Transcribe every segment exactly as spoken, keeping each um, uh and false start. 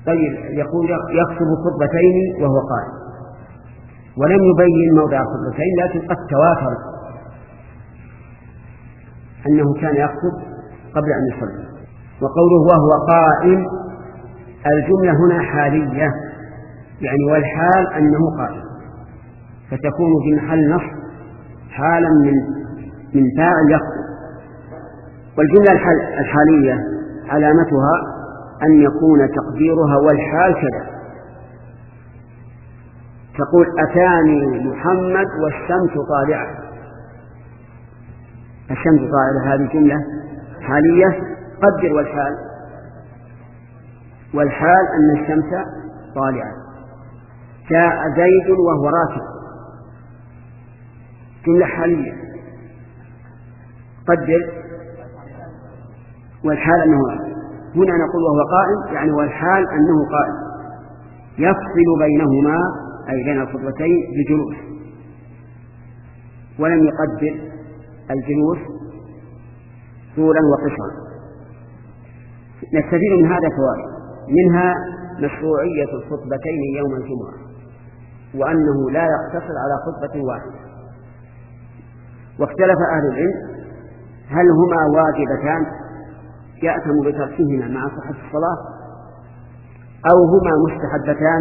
طيب يقول يخطب خطبتين وهو قائم، ولم يبين موضع الخطبتين، لكن قد تواتر أنه كان يخطب قبل أن يصلي. وقوله وهو قائم، الجملة هنا حالية، يعني والحال أنه قائم، فتكون في محل نصب حالا من من فاعل يخطب. والجملة الحالية علامتها أن يكون تقديرها والحال كذا، تقول أتاني محمد والشمس طالعة. الشمس طالعة هذه جملة حالية، قدر والحال، والحال أن الشمس طالعة. جاء زيد وهو راكب، جملة حالية، قدر والحال أنه راكب. هنا نقول وهو قائم، يعني والحال أنه قائم، يفصل بينهما أي بين الخطبتين بجلوس، ولم يقدر الجلوس طولا وقصرا. نستفيد من هذا فوائد، منها مشروعية الخطبتين يوم الجمعة، وأنه لا يقتصر على خطبة واحدة. واختلف أهل العلم هل هما واجبتان يأثم بتركهما مع صحة الصلاة، أو هما مستحبتان،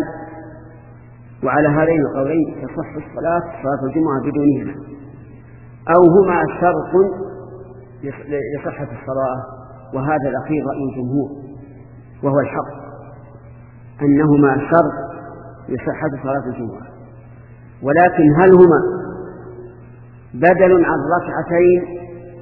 وعلى هذين القولين تصح الصلاة صلاة الجمعة بدونهما، أو هما شرط لصحة الصلاة، وهذا الأخير رأي الجمهور وهو الحق، أنهما شرط لصحة صلاة الجمعة. ولكن هل هما بدل عن ركعتين،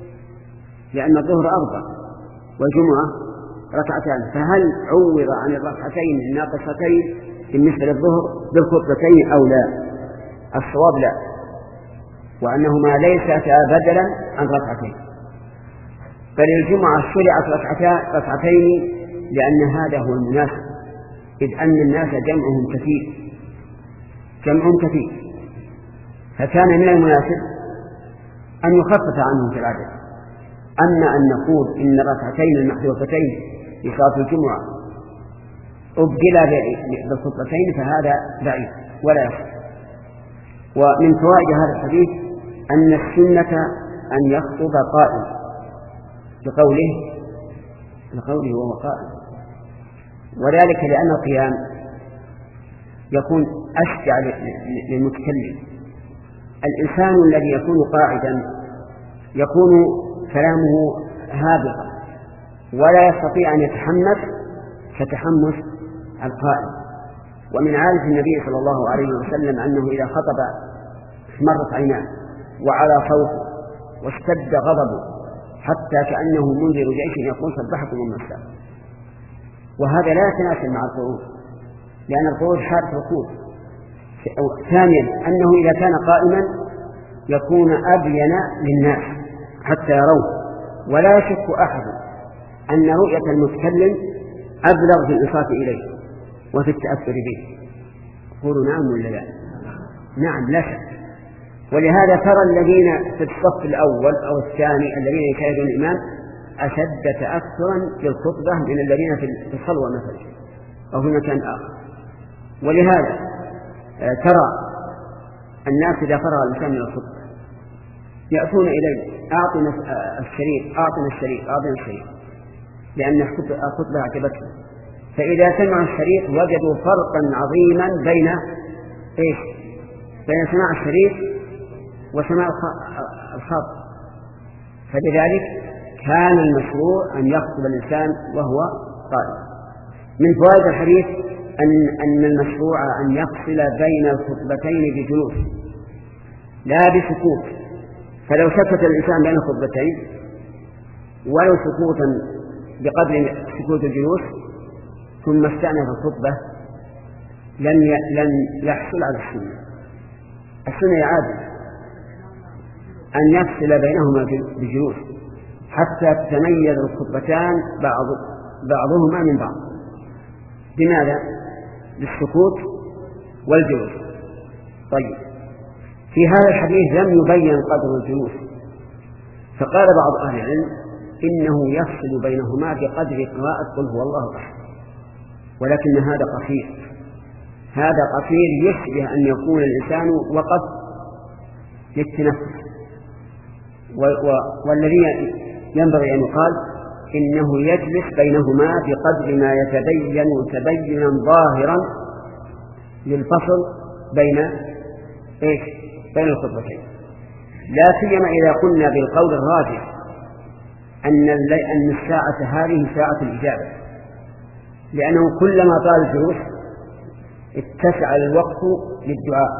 لأن الظهر أربع والجمعة ركعتان، فهل عوض عن الركعتين الناقصتين بالنسبة للظهر بالخطبتين أو لا؟ الصواب لا، وأنهما ليستا بدلا عن ركعتين، بل الجمعة شرعت ركعتين لأن هذا هو المناسب، إذ أن الناس جمعهم كثير جمعهم كثير فكان من المناسب أن يخفف عنهم في العدد. أما أن نقول إن الركعتين المحذوفتين لصلاة الجمعة أبدلا بالخطبتين فهذا بعيد ولا يصح. ومن فوائد هذا الحديث أن السنة أن يخطب قائم، لقوله لقوله وهو قائم، وذلك لأن القيام يكون أشجع للمتكلم. الإنسان الذي يكون قاعدا يكون كلامه هابطا ولا يستطيع أن يتحمس كتحمس القائم. ومن عادة النبي صلى الله عليه وسلم أنه إذا خطب احمرت عيناه وعلى صوته واشتد غضبه حتى كأنه منذر جيش يقول سبحكم المساء، وهذا لا يتناسب مع القعود، لأن القعود حال ركوع. ثانيا أنه إذا كان قائما يكون أبين للناس حتى يروه، ولا يشك أحد أن رؤية المتكلم أبلغ في الإنصات إليه وفي التأثر به. قولوا نعم ولا لا؟ نعم لا شك. ولهذا ترى الذين في الصف الأول أو الثاني الذين يشاهدون الإمام أشد تأثرا للخطبة من الذين في الصلوة مثلا أو في مكان آخر. ولهذا ترى الناس إذا فرغ الإنسان من الخطبة يأتون إليه أعطنا الشريط أعطنا الشريط أعطنا الشريط لأن الخطبة أعجبتهم، فإذا سمعوا الشريط وجدوا فرقا عظيما بين إيش؟ بين سماع الشريط وسماع الخط. فلذلك كان المشروع أن يخطب الإنسان وهو قائم. من فوائد الحديث أن أن المشروع أن يفصل بين الخطبتين بجلوس لا بسكوت، فلو سكت الإنسان بين الخطبتين ولو سكوتا بقدر سكوت الجلوس ثم استأنف الخطبة لن لن يحصل على السنة. السنة يعادل أن يفصل بينهما بجلوس حتى تتميز الخطبتان بعض بعضهما من بعض. بماذا؟ بالسكوت والجلوس. طيب، في هذا الحديث لم يبين قدر الجلوس، فقال بعض أهل العلم إنه يفصل بينهما بقدر قراءة قل هو الله أحد، ولكن هذا قصير، هذا قصير يشبه أن يكون الإنسان وقف للتنفس، والذي ينبغي أن يقال إنه يجلس بينهما بقدر ما يتبين تبينا ظاهرا للفصل بين إيش؟ بين الخطبتين، لا سيما إذا قلنا بالقول الراجح أن أن الساعة هذه ساعة الإجابة، لأنه كلما طال الجلوس اتسع الوقت للدعاء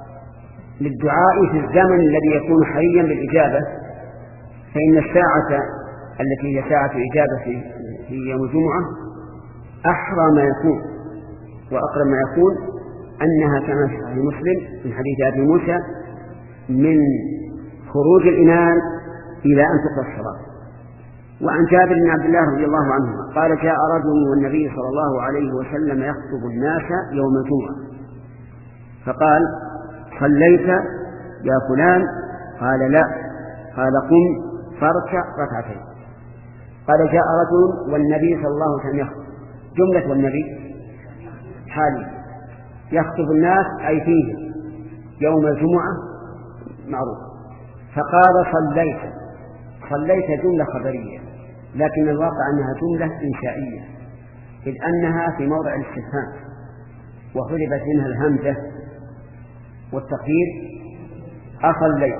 للدعاء في الزمن الذي يكون حريا بالإجابة. فإن الساعة التي هي ساعة الإجابة في في يوم الجمعة أحرى ما يكون وأقرب ما يكون أنها كما في صحيح مسلم من حديث أبي موسى من خروج الإمام إلى أن تقضى الصلاة. وعن جابر بن عبد الله رضي الله عنهما قال جاء رجل والنبي صلى الله عليه وسلم يخطب الناس يوم الجمعة فقال صليت يا فلان؟ قال لا. قال قم فاركع ركعتين. قال جاء رجل والنبي صلى الله عليه وسلم يخطب، جملة والنبي حالي يخطب الناس أي فيه يوم الجمعة معروف. فقال صليت، صليت جملة خبرية، لكن الواقع أنها جملة إنشائية، إذ أنها في موضع الاستفهام وحلبت منها الهمزة والتقدير أصليت.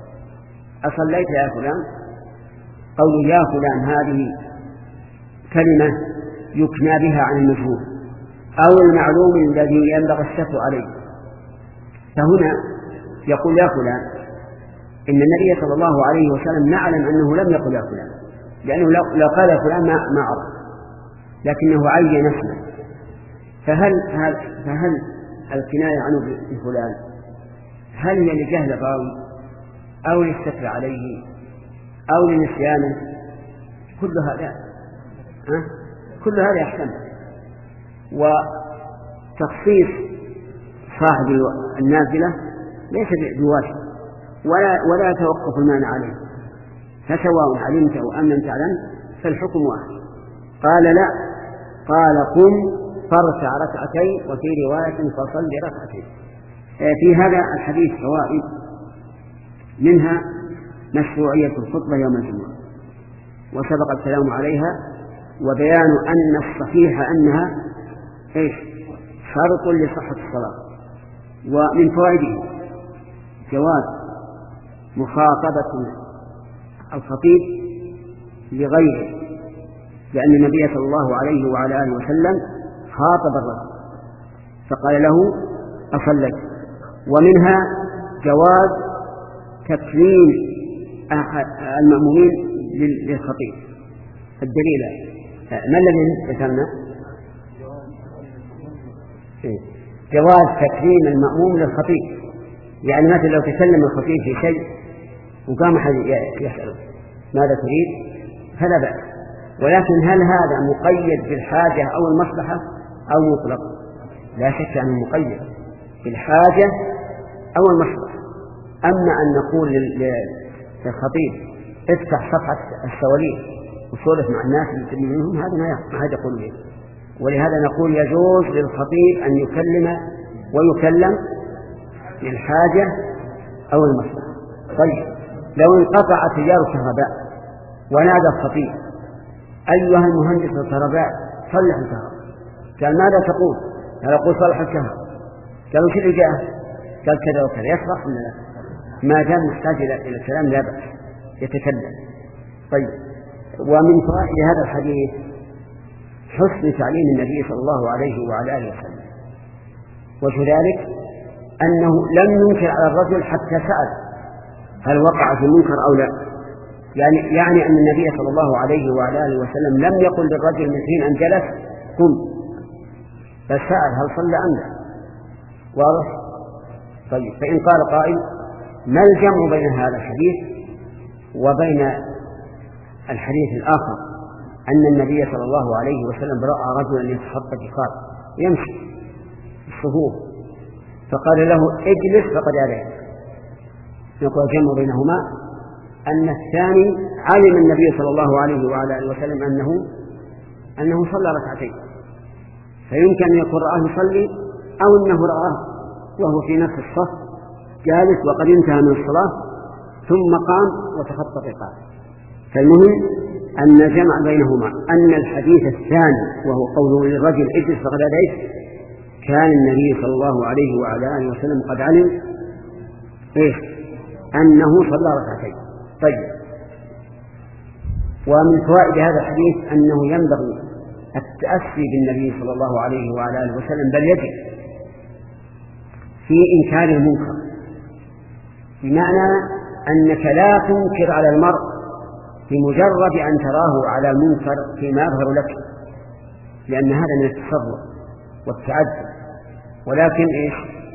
أصليت يا فلان؟ قول يا فلان هذه كلمة يكنى بها عن المجهول أو المعلوم الذي ينبغي الشك عليه. فهنا يقول يا فلان، إن النبي صلى الله عليه وسلم نعلم أنه لم يقل يا فلان، لأنه لو قال يا فلان ما ما عرف، لكنه عين اسمه. فهل فهل الكناية عنه بفلان هل هي لجهل الراوي أو للستر عليه أو لنسيانه؟ كل هذا ها؟ كل هذا يحتمل. وتخصيص صاحب النازلة ليس بواجب ولا ولا يتوقف المانع عليه، فسواء علمت أو أم لم تعلم فالحكم واحد. قال لا، قال قم فاركع ركعتين، وفي رواية فصل ركعتين. في هذا الحديث فوائد، منها مشروعية الخطبة يوم الجمعة وسبق الكلام عليها، وبيان أن الصحيح أنها إيش؟ شرط لصحة الصلاة. ومن فوائده جواز مخاطبة الخطيب لغيره، لأن النبي صلى الله عليه وعلى آله وسلم خاطب الرجل فقال له أصليت. ومنها جواز تكريم المأمومين للخطيب. الدليل ما الذي ذكرنا؟ جواز تكريم المأموم للخطيب، يعني مثلا لو تكلم الخطيب في شيء وقام أحد يسأل ماذا تريد فلا بأس، ولكن هل هذا مقيد بالحاجة أو المصلحة أو مطلق؟ لا شك أنه مقيد بالحاجة أو المصلحة. أما أن نقول للخطيب افتح صفحة السواليف وسولف مع الناس اللي منهم، هذا ما هذا يقول به. ولهذا نقول يجوز للخطيب أن يكلم ويكلم للحاجة أو المصلحة. طيب لو انقطع تيار الكهرباء ونادى الخطيب أيها المهندس الكهرباء صلح الكهرباء، قال ماذا تقول؟ قال أقول صلح الكهرباء. قالوا شو اللي جاء؟ قال كذا وكذا. يصلح ولا لا؟ ما دام محتاج إلى الكلام لا بأس يتكلم. طيب ومن فوائد هذا الحديث حسن تعليم النبي صلى الله عليه وعلى آله وسلم، وكذلك أنه لم ينكر على الرجل حتى سأل هل وقع في منكر أو لا. يعني يعني أن النبي صلى الله عليه وعلى آله وسلم لم يقل للرجل من حين أن جلس قم، بل سأل هل صلى أم لا. واضح؟ طيب فإن قال قائل ما الجمع بين هذا الحديث وبين الحديث الآخر أن النبي صلى الله عليه وسلم رأى رجلا يتخطى جفار يمشي في الصفوف فقال له اجلس فقد أبيت؟ نقول الجمع بينهما أن الثاني علم النبي صلى الله عليه وعلى آله وسلم أنه أنه صلى ركعتين، فيمكن أن يكون رآه يصلي أو أنه رآه وهو في نفس الصف جالس وقد انتهى من الصلاة ثم قام وتخطى الرقاب. فالمهم أن الجمع بينهما أن الحديث الثاني وهو قوله للرجل اجلس فقد أتيت كان النبي صلى الله عليه وعلى آله وسلم قد علم إيه أنه صلى ركعتين. طيب، ومن فوائد هذا الحديث أنه ينبغي التأسي بالنبي صلى الله عليه وعلى آله وسلم، بل يجب في إنكار المنكر، بمعنى أنك لا تنكر على المرء بمجرد أن تراه على منكر فيما يظهر لك، لأن هذا من التصرف والتعدي. ولكن إيش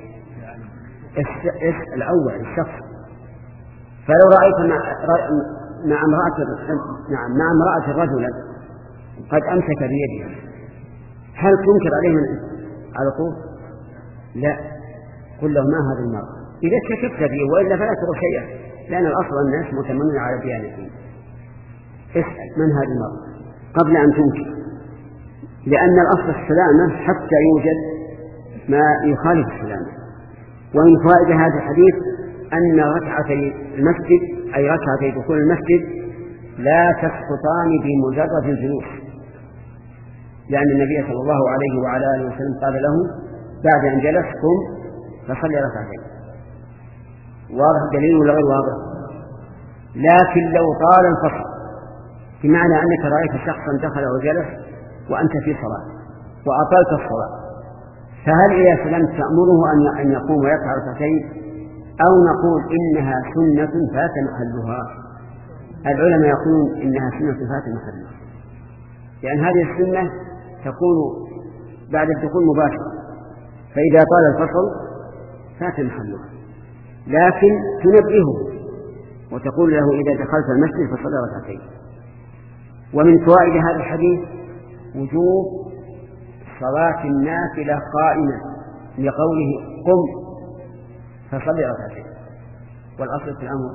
اسأل الأول الشخص. فلو رأيت مع مع امرأة نعم مع امرأة رجلا قد أمسك بيدها، هل تنكر عليه من على طول؟ لا، قل له ما هذا المرء إذا شككت به، وإلا فلا ترى شيئا، لأن الأصل الناس متمنون على ديانته. اسأل من هذا المرء قبل أن تنكر، لأن الأصل السلامة حتى يوجد ما يخالف السلامة. ومن فوائد هذا الحديث أن ركعتي المسجد أي ركعتي دخول المسجد لا تسقطان بمجرد الجلوس، لأن النبي صلى الله عليه وعلى آله وسلم قال له بعد أن جلس قم فصلي ركعتين. واضح دليل ولا غير واضح؟ لكن لو طال الفصل، بمعنى أنك رأيت شخصا دخل وجلس وأنت في صلاة وأطلت الصلاة، فهل إذا سلمت تأمره أن يقوم ويركع ركعتين، أو نقول إنها سنة فات محلها؟ العلماء يقولون إنها سنة فات محلها، لأن هذه السنة تكون بعد الدخول مباشرة، فإذا طال الفصل فات محلها، لكن تنبهه وتقول له إذا دخلت المسجد فصلي ركعتين. ومن فوائد هذا الحديث وجوب صلاة النافلة قائمة، لقوله قم فصلي ركعتين، والأصل في الأمر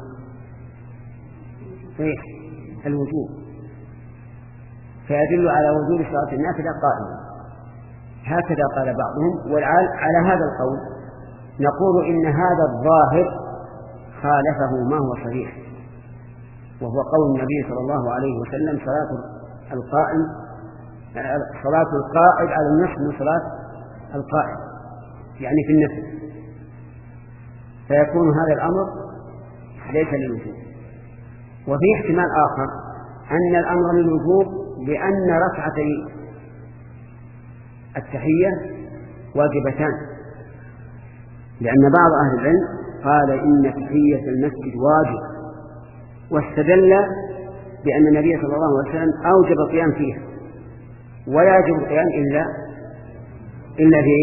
إيه؟ الوجوب، فيدل على وجوب صلاة النافلة قائمة. هكذا قال بعضهم، وعلى هذا القول نقول إن هذا الظاهر خالفه ما هو صحيح، وهو قول النبي صلى الله عليه وسلم صلاة القائم صلاة القائد على النصف من صلاة القائم، يعني في النفل، فيكون هذا الأمر ليس للوجوب. وفي احتمال آخر أن الأمر للوجوب لأن ركعتي التحية واجبتان، لأن بعض أهل العلم قال إن تحية المسجد واجب، واستدل بأن النبي صلى الله عليه وسلم أوجب القيام فيها، ولا يجب القيام إلا إلا في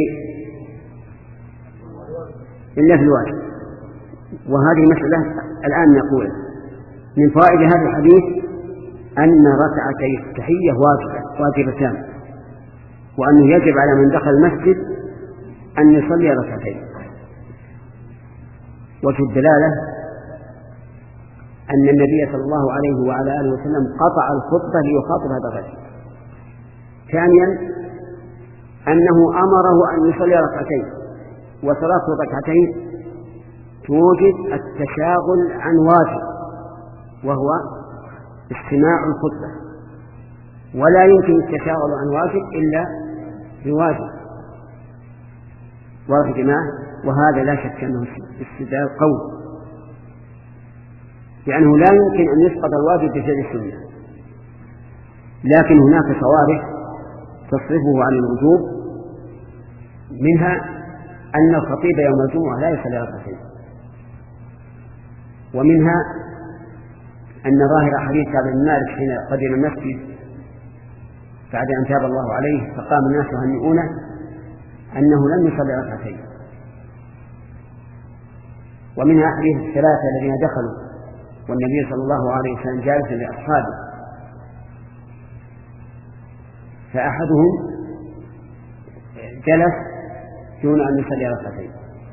إلا في الواجب. وهذه مسألة الآن نقول من فوائد هذا الحديث أن ركعتي التحية واجبة واجبتان، وأنه يجب على من دخل المسجد أن يصلي ركعتين. وجه الدلالة أن النبي صلى الله عليه وعلى آله وسلم قطع الخطبة ليخاطب هذا الرجل. ثانيا أنه أمره أن يصلي ركعتين، وصلاة الركعتين توجد التشاغل عن واجب وهو استماع الخطبة، ولا يمكن التشاغل عن واجب إلا بواجب. واضح جماعة؟ وهذا لا شك أنه استدلال قوي، لأنه لا يمكن أن يسقط الواجب بفعل السنة، لكن هناك صوارف تصرفه عن الوجوب، منها أن الخطيب يوم الجمعة لا يصلي ركعتين، ومنها أن ظاهر حديث كعب بن مالك حين قدم المسجد بعد أن تاب الله عليه فقام الناس يهنئونه أنه لم يصلي ركعتين. ومنها حديث الثلاثة الذين دخلوا والنبي صلى الله عليه وسلم جالس لأصحابه، فأحدهم جلس دون أن يصلي ركعتين.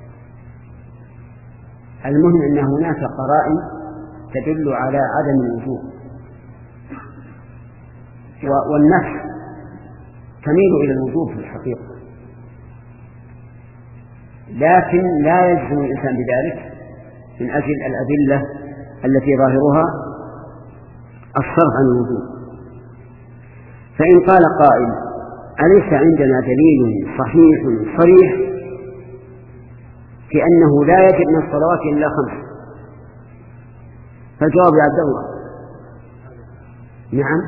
المهم أن هناك قرائن تدل على عدم الوجوب، والنفس تميل إلى الوجوب في الحقيقة، لكن لا يجزم الإنسان بذلك من أجل الأدلة التي ظاهرها الصرف عن الوجوب. فإن قال قائل: أليس عندنا دليل صحيح صريح في أنه لا يجب من الصلوات إلا خمس؟ فالجواب يا عبد الله: نعم.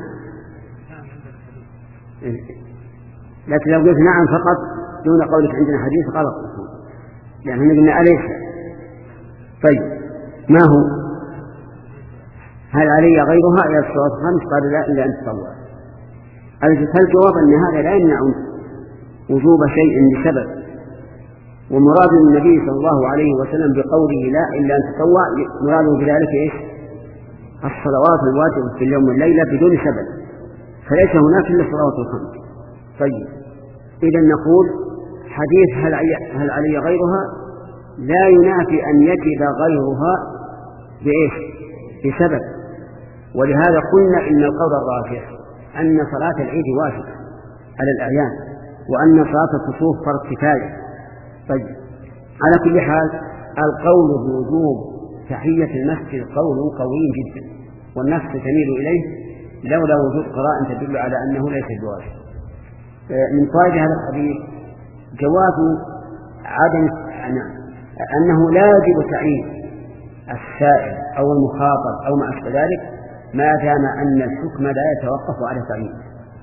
لكن لو قلت نعم فقط دون قولك عندنا حديث غلط، لأن يعني قلنا أليس. طيب ما هو؟ هل علي غيرها إلى الصلوات الخمس؟ قال: لا، إلا أن تطوع. فالجواب أن هذا لا يمنع وجوب شيء بسبب، ومراد النبي صلى الله عليه وسلم بقوله لا إلا أن تطوع مراده بذلك إيش؟ الصلوات الواجبة في اليوم والليلة بدون سبب، فليس هناك إلا الصلوات الخمس. طيب إذا نقول حديث هل علي, هل علي غيرها لا ينافي أن يجب غيرها بإيش؟ بسبب. ولهذا قلنا إن القول الراجح أن صلاة العيد واجبة على الأعيان، وأن صلاة الكسوف فرض كفاية. طيب على كل حال القول بوجوب تحية المسجد قول قوي جدا، والنفس تميل إليه لولا وجود قراءة تدل على أنه ليس بواجب. من فوائد هذا الحديث جواز عدم أنه لا يجب تعيين السائل أو المخاطب أو ما أشبه ذلك ما دام أن الحكم لا يتوقف على تعيين.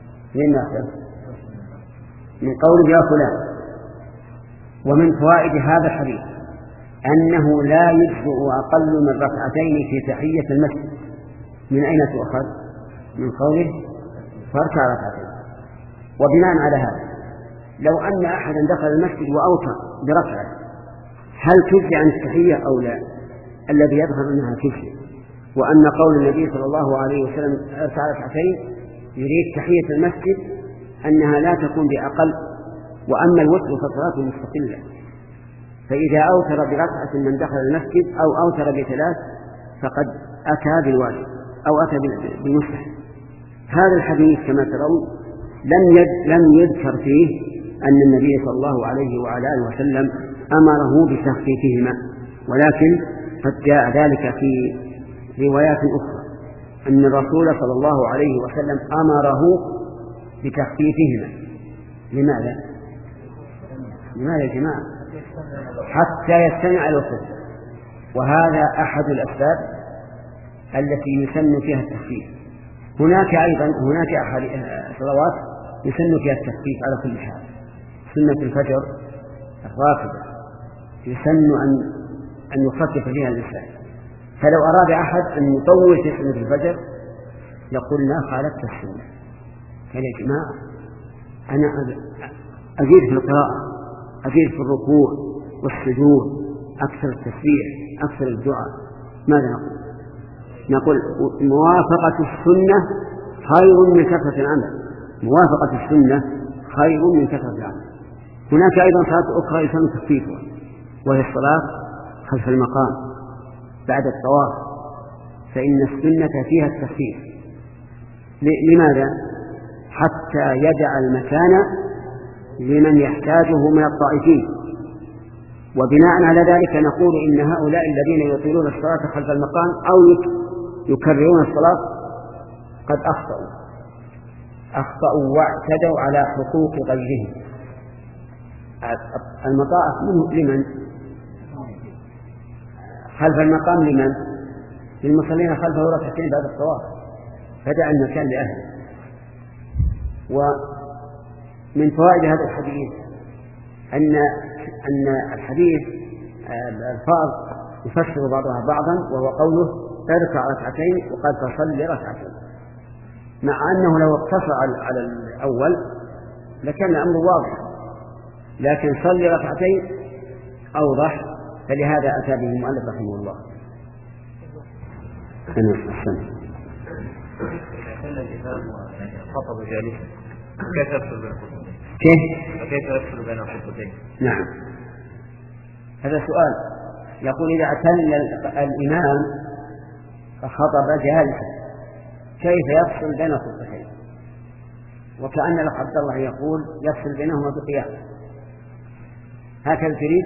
من قول يا فلان. ومن فوائد هذا الحديث أنه لا يجزئ أقل من ركعتين في تحية المسجد. من أين تؤخذ؟ من قوله فاركع ركعتين. وبناء على هذا لو أن أحدا دخل المسجد وأوتر بركعة هل تجزي عن التحية أو لا؟ الذي يظهر أنها تجزي، وأن قول النبي صلى الله عليه وسلم اركع ركعتين يريد تحية المسجد أنها لا تكون بأقل، وأما الوتر فصلاته مستقلة. فإذا أوتر بركعة من دخل المسجد أو أوتر بثلاث فقد أتى بالواجب أو أتى بالمستحب. هذا الحديث كما ترون لم يد لم يذكر فيه أن النبي صلى الله عليه وعلى آله وسلم أمره بتخفيفهما، ولكن قد جاء ذلك في روايات أخرى أن الرسول صلى الله عليه وسلم أمره بتخفيفهما. لماذا؟ لماذا يا جماعة؟ حتى يستمع إلى الصوت، وهذا أحد الأسباب التي يسن فيها التخفيف. هناك أيضا هناك أحد صلوات يسن فيها التخفيف على كل حال. سنة الفجر الراتبة يسن أن أن يخفف فيها الإنسان، فلو أراد أحد أن يطول في سنة الفجر لقلنا خالفت السنة. قال يا جماعة أنا أزيد في القراءة، أزيد في الركوع والسجود، أكثر التسبيح، أكثر الدعاء. ماذا نقول؟ نقول موافقة السنة خير من كثرة العمل. موافقة السنة خير من كثرة العمل. هناك أيضا صلاة أخرى يسمى تخفيفها، وهي الصلاة خلف المقام بعد الطواف، فإن السنة فيها التخفيف. لماذا؟ حتى يدع المكان لمن يحتاجه من الطائفين. وبناء على ذلك نقول إن هؤلاء الذين يطيلون الصلاة خلف المقام أو يكررون الصلاة قد أخطأوا أخطأوا واعتدوا على حقوق غيرهم. المطاعة منه لمن؟ خلف المقام لمن؟ للمصلين خلفه ركعتين بعد الطواف، فدع المكان لأهله. ومن فوائد هذا الحديث أن أن الحديث الألفاظ يفسر بعضها بعضا، وهو قوله اركع ركعتين وقد تصلي ركعتين، مع أنه لو اقتصر على الأول لكان الأمر واضح، لكن صلي ركعتين أوضح، فلهذا أتى به المؤلف رحمه الله. أنا أحسن. كان الإمام خطب جالسا كيف يفصل بين الخطبتين؟ كيف؟ كيف يفصل بين الخطبتين؟ نعم، هذا سؤال. يقول إذا أتل الإمام فخطب جالسا كيف يفصل بين الخطبتين؟ وكأن الأخ عبد الله يقول يفصل بينهما بقيام، هكذا تريد؟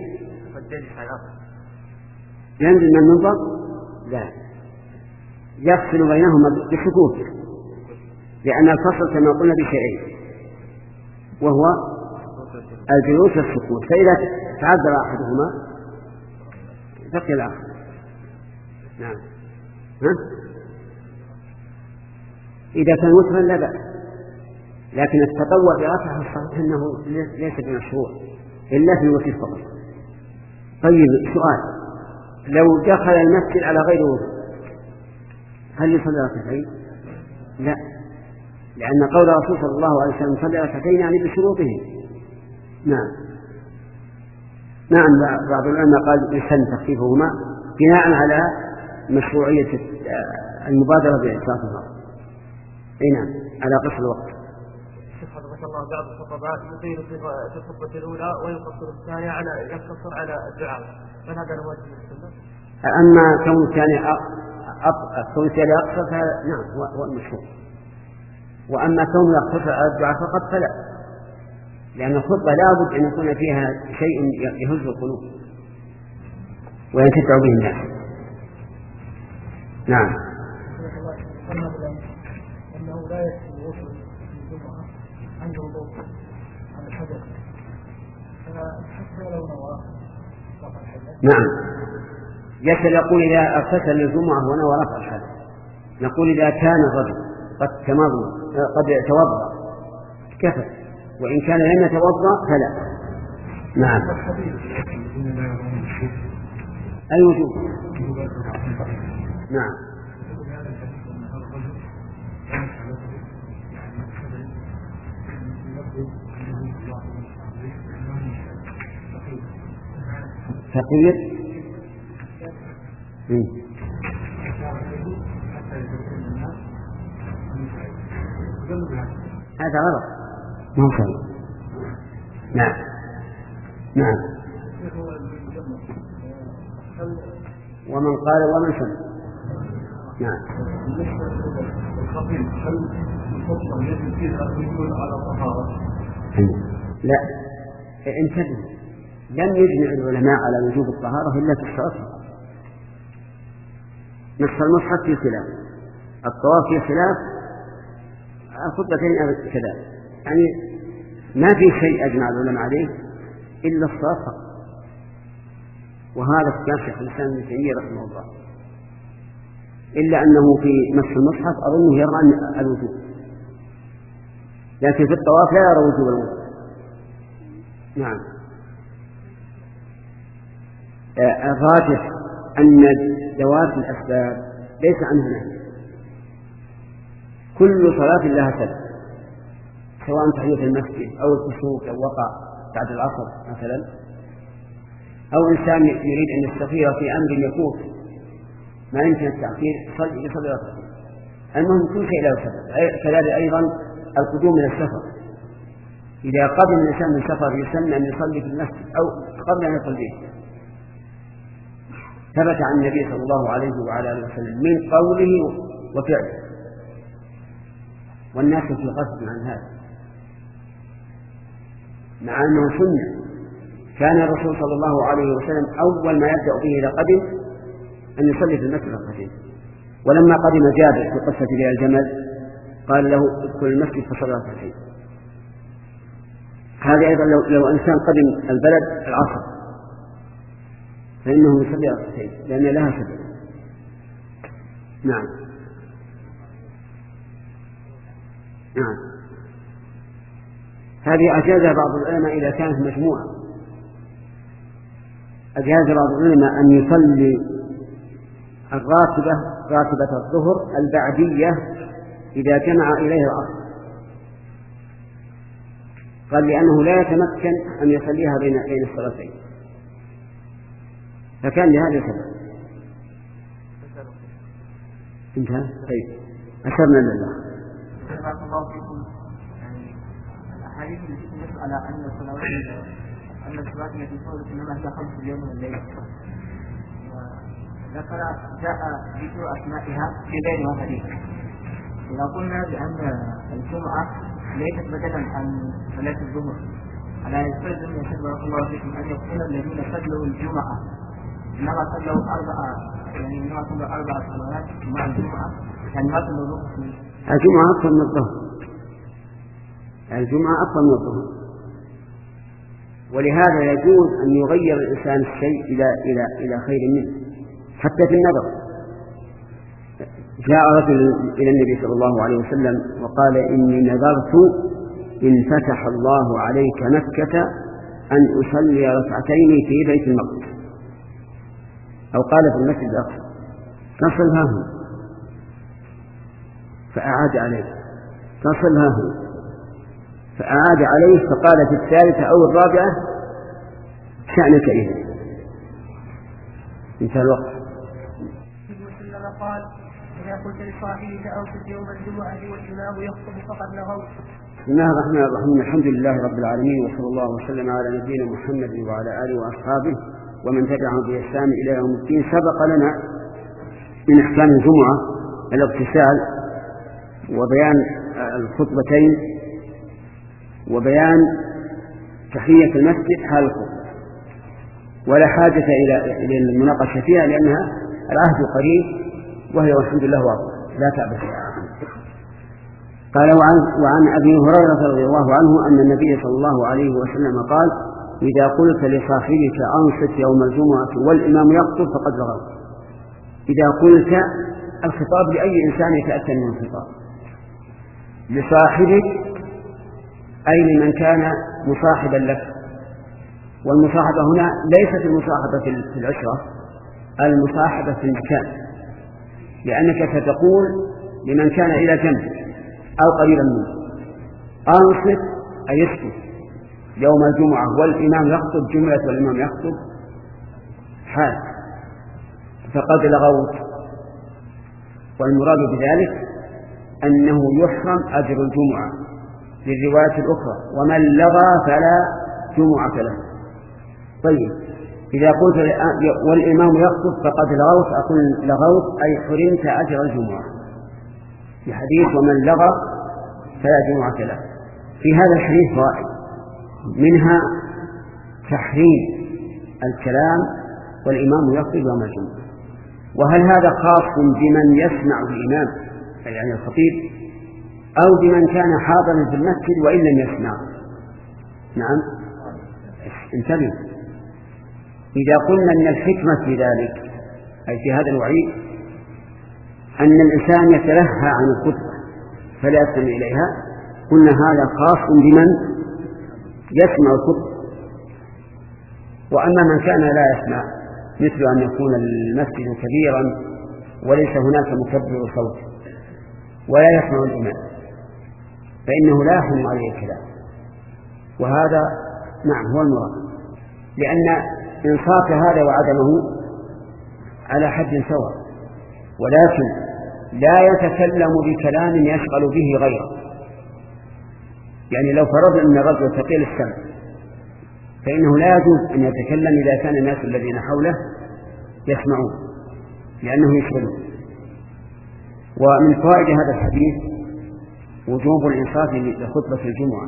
ينزل من المنبر؟ لا، يفصل بينهما بسكوت، لأن الفصل كما قلنا بشيئين، وهو الجلوس والسكوت، فإذا تعذر أحدهما بقي الآخر. نعم. ها؟ إذا كان وترا لا بأس، لكن التطوع برفعه الصحيح أنه ليس بمشروع إلا في الوتر فقط. طيب سؤال، لو دخل المسجد على غير وضوء هل يصلي ركعتين؟ لا، لأن قول الرسول صلى الله عليه وسلم صلي ركعتين يعني بشروطهم. نعم. نعم، بعض العلماء قال يسن تخفيفهما بناء على مشروعية المبادرة بإحساس النار. أي نعم، على قصر الوقت. حفظك الله، بعض الخطباء يطيل في الخطبة الأولى ويقصر الثانية على يقتصر على الدعاء، فهذا هو واجب السنة. أما كون الثاني كون الثاني أقصر فنعم هو المشروع، وأما كون يقتصر على الدعاء فقط فلا، لأن الخطبة لابد أن يكون فيها شيء يهز القلوب وينتفع به الناس. نعم. أنه لا يكفي الوصول في الجمعة عنده وضوء على الحدث، حتى لو نوى رفع الحدث. نعم، يسأل يقول إذا اغتسل للجمعة ونوى رفع الحدث، نقول إذا كان الرجل قد تمضى قد توضأ كفى، وإن كان لم يتوضأ فلا. نعم. أي وجوب؟ نعم. فقير هذا غلط ما صحيح. نعم. نعم. ومن قال ومن سمع. نعم. لا، انتبه، لم يجمع العلماء على وجوب الطهارة إلا في الصلاة. نص المصحف في خلاف، الطواف في خلاف، الخطبتين كذلك، يعني ما في شيء أجمع العلماء عليه إلا الصلاة فقط. وهذا اختيار شيخ الإسلام ابن تيمية رحمه الله، إلا أنه في نص المصحف أظنه يرى الوجوب، لكن في الطواف لا يرى وجوب الوضوء. نعم. الراجح أن ذوات الأسباب ليس عنها نهي، كل صلاة لها سبب، سواء تحية المسجد أو الكسوف لو وقع بعد العصر مثلا، أو إنسان يريد أن يستخير في أمر يفوت ما يمكن التأخير يصلي يصلي ركعتين. المهم كل شيء له سبب. كذلك أيضا القدوم من السفر، إذا قدم الإنسان من سفر يسن أن يصلي في المسجد أو قبل أن يصلي به، ثبت عن النبي صلى الله عليه وعلى آله وسلم من قوله وفعله، والناس في غفلة عن هذا، مع أنه سنة. كان الرسول صلى الله عليه وسلم أول ما يبدأ به إذا قدم أن يصلي في المسجد ركعتين، ولما قدم جابر في قصة بيع الجمل قال له ادخل المسجد فصلى ركعتين. هذا أيضا لو, لو إنسان قدم البلد العصر فإنه يصلي ركعتين لأن لها سبب. نعم. نعم. هذه أجازها بعض العلماء إذا كانت مجموعة، أجاز بعض العلماء أن يصلي الراتبة راتبة الظهر البعدية إذا جمع إليه العصر، قال لأنه لا يتمكن أن يصليها بين بين الصلاتين، فكان لهذا سبب. انتهى. طيب أشرنا لله. بارك الله فيكم. يعني الأحاديث التي تدل على أن الصلوات أن الصلاة التي فرضت إنما هي خمس اليوم والليل، ذكر جاء ذكر أسمائها في غير حديث. إذا قلنا بأن الجمعة ليست بدلا عن صلاة الظهر. على يستلزم يشهد بارك الله فيكم أن يكون الذين صلوا الجمعة إنما صلوا أربع يعني إنما صلوا أربع صلوات مع الجمعة يعني ما صلوا ظهر. الجمعة أكثر من الظهر. الجمعة أكثر من الظهر. ولهذا يجوز أن يغير الإنسان الشيء إلى إلى إلى خير منه حتى في النظر. جاء رجل إلى النبي صلى الله عليه وسلم وقال إني نذرت إن فتح الله عليك مكة أن أصلي ركعتين في بيت المقدس، أو قال في المسجد الأقصى تصلها هنا، فأعاد عليه تصلها هنا، فأعاد عليه فقال في الثالثة أو الرابعة شأنك إذا انتهى الوقت. قال إذا قلت لصاحبك أوصف يوم الجمعة والإمام يخطب فقد لغوت. بسم الله الرحمن الرحيم، الحمد لله رب العالمين، وصلى الله وسلم على نبينا محمد وعلى آله وأصحابه ومن تبعهم بإحسان إلى يوم الدين. سبق لنا من أحكام الجمعة الاغتسال وبيان الخطبتين وبيان تحية المسجد حال الخطبة، ولا حاجة إلى المناقشة فيها لأنها العهد قريب وهي والحمد لله واضح لا تعبث. قال وعن, وعن أبي هريرة رضي الله عنه أن النبي صلى الله عليه وسلم قال إذا قلت لصاحبك أنصت يوم الجمعة والإمام يخطب فقد لغوت. إذا قلت الخطاب لأي إنسان يتأتى من الخطاب، لصاحبك أي لمن كان مصاحبا لك، والمصاحبة هنا ليست المصاحبة في العشرة، المصاحبة في المكان، لأنك ستقول لمن كان إلى جنبك أو قريبا منه أنصت أي اسكت يوم الجمعة والإمام يخطب، جملة والإمام يخطب حال فقد لغوت. والمراد بذلك أنه يحرم أجر الجمعة للرواية الأخرى ومن لغى فلا جمعة له. طيب إذا قلت والإمام يخطب فقد لغوت، أقول لغوت أي حرمت أجر الجمعة بحديث ومن لغى فلا جمعة له. في هذا الحديث فوائد، منها تحريم الكلام والإمام يخطب يوم الجمعة. وهل هذا خاص بمن يسمع الإمام يعني الخطيب أو بمن كان حاضرا في المسجد وإن لم يسمع؟ نعم انتبه. إذا قلنا أن الحكمة في ذلك أي في هذا الوعيد أن الإنسان يتلهى عن الخطبة فلا يستمع إليها، قلنا هذا خاص بمن يسمع الخطبة. وأما من كان لا يسمع مثل أن يكون المسجد كبيرا وليس هناك مكبر صوت ولا يسمع الإمام فإنه لا يحرم عليه الكلام، وهذا نعم هو المراد، لأن إنصاف هذا وعدمه على حد سواء، ولكن لا يتكلم بكلام يشغل به غيره. يعني لو فرضنا أن الرجل ثقيل السمع فإنه لا يجوز أن يتكلم إذا كان الناس الذين حوله يسمعون لأنه يشغلون. ومن فوائد هذا الحديث وجوب الإنصات لخطبة الجمعة.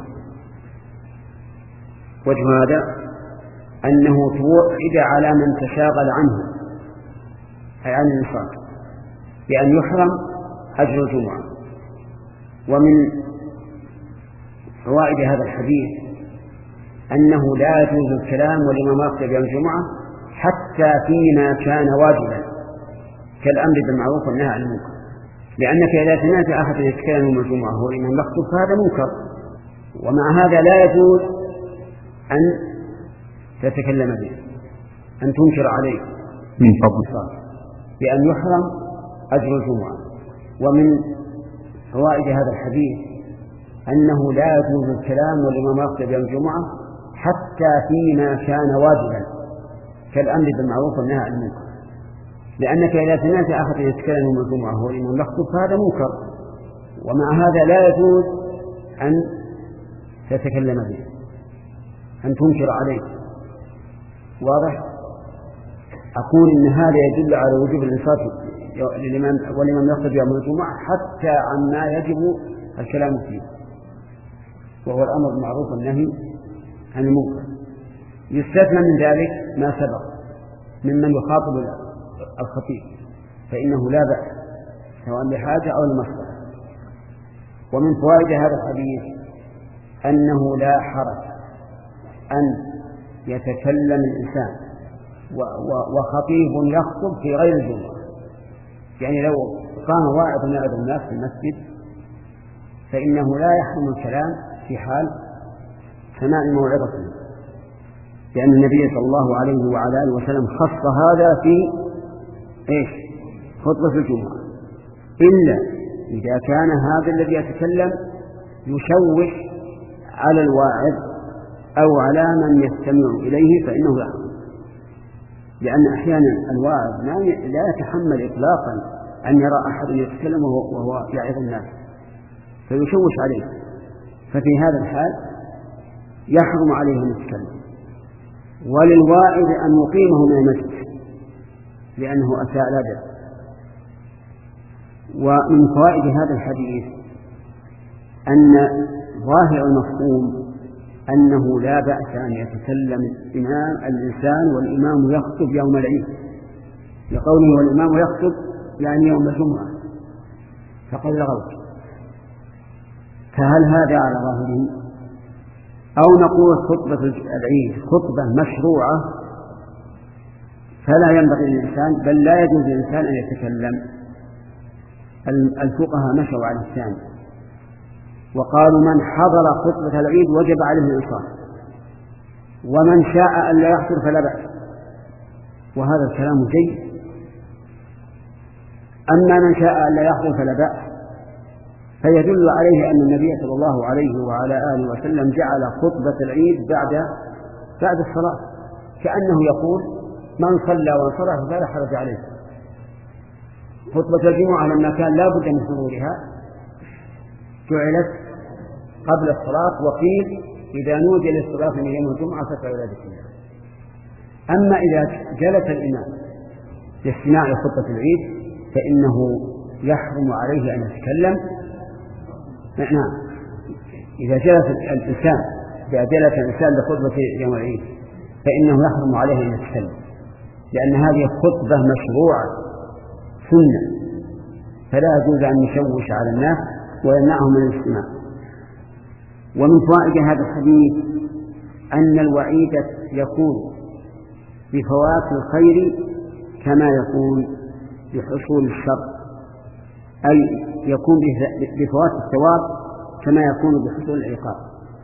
وجه هذا أنه توعد على من تشاغل عنه أي عن الإنصات بأن يحرم أجر الجمعة. ومن فوائد هذا الحديث أنه لا يجوز الكلام والإمام يخطب يوم الجمعة حتى فيما كان واجبا كالأمر بالمعروف والنهي عن المنكر، لأنك إذا سمعت أحد يتكلم يوم الجمعة هو الإمام يخطب فهذا منكر، ومع هذا لا يجوز أن تتكلم به، أن تنكر عليه من فضل بأن يحرم أجر الجمعة. ومن فوائد هذا الحديث أنه لا يجوز الكلام والإمام يخطب يوم الجمعة حتى فيما كان واجبا كالأمر بالمعروف والنهي عن المنكر، لأنك إذا سمعت أحد يتكلم يوم الجمعة هو الإمام يخطب فهذا منكر، ومع هذا لا يجوز أن تتكلم به، أن تنكر عليه. واضح؟ أقول إن هذا يدل على وجوب الإنصات للإمام والإمام يخطب يوم الجمعة حتى عما يجب الكلام فيه، وهو الأمر بالمعروف والنهي عن المنكر. يستثنى من ذلك ما سبق ممن يخاطب الخطيب، فإنه لا بأس سواء لحاجة أو لمصلحة. ومن فوائد هذا الحديث أنه لا حرج أن يتكلم الإنسان وخطيب يخطب في غير الجمعة. يعني لو قام واعظ يعظ الناس في المسجد فإنه لا يحرم الكلام في حال سماع موعظته، لأن النبي صلى الله عليه وعلى آله وسلم خص هذا في إيش؟ خطبة الجمعة، إلا إذا كان هذا الذي يتكلم يشوش على الواعظ أو على من يستمع إليه فإنه يحرم، لأن أحيانا الواعظ لا يتحمل إطلاقا أن يرى أحد يتكلم وهو يعظ الناس فيشوش عليه، ففي هذا الحال يحرم عليه أن يتكلم، وللواعظ أن يقيمه من المسجد لأنه أساء الأدب. ومن فوائد هذا الحديث أن ظاهر المفهوم أنه لا بأس أن يتكلم الإمام الإنسان والإمام يخطب يوم العيد، لقوله والإمام يخطب يعني يوم الجمعة فقد لغوت، فهل هذا على ظاهره؟ أو نقول خطبة العيد خطبة مشروعة فلا ينبغي للإنسان بل لا يجوز للإنسان أن يتكلم. الفقهاء مشوا على الثاني وقالوا من حضر خطبة العيد وجب عليه الإنصات، ومن شاء أن لا يحضر فلا بأس، وهذا الكلام جيد. أما من شاء أن لا يحضر فلا بأس فيدل عليه أن النبي صلى الله عليه وعلى آله وسلم جعل خطبة العيد بعد بعد الصلاة، كأنه يقول من صلى وانصرف فلا حرج عليه. خطبة الجمعة لما كان لا بد من حضورها جعلت قبل الصلاة، وقيل إذا نودي للصلاة من يوم الجمعة فاسعوا إلى ذكر الله. أما إذا جلس الإمام لاستماع خطبة العيد فإنه يحرم عليه أن يتكلم. نعم، إذا جلس الإنسان إذا جلس الإنسان لخطبة يوم العيد فإنه يحرم عليه أن يتكلم، لأن هذه خطبة مشروعة سنة، فلا يجوز أن يشوش على الناس ويمنعهم من الاستماع. ومن فوائد هذا الحديث أن الوعيد يكون بفوات الخير كما يكون بحصول الشر، أي يكون بفوات الثواب كما يكون بحصول العقاب.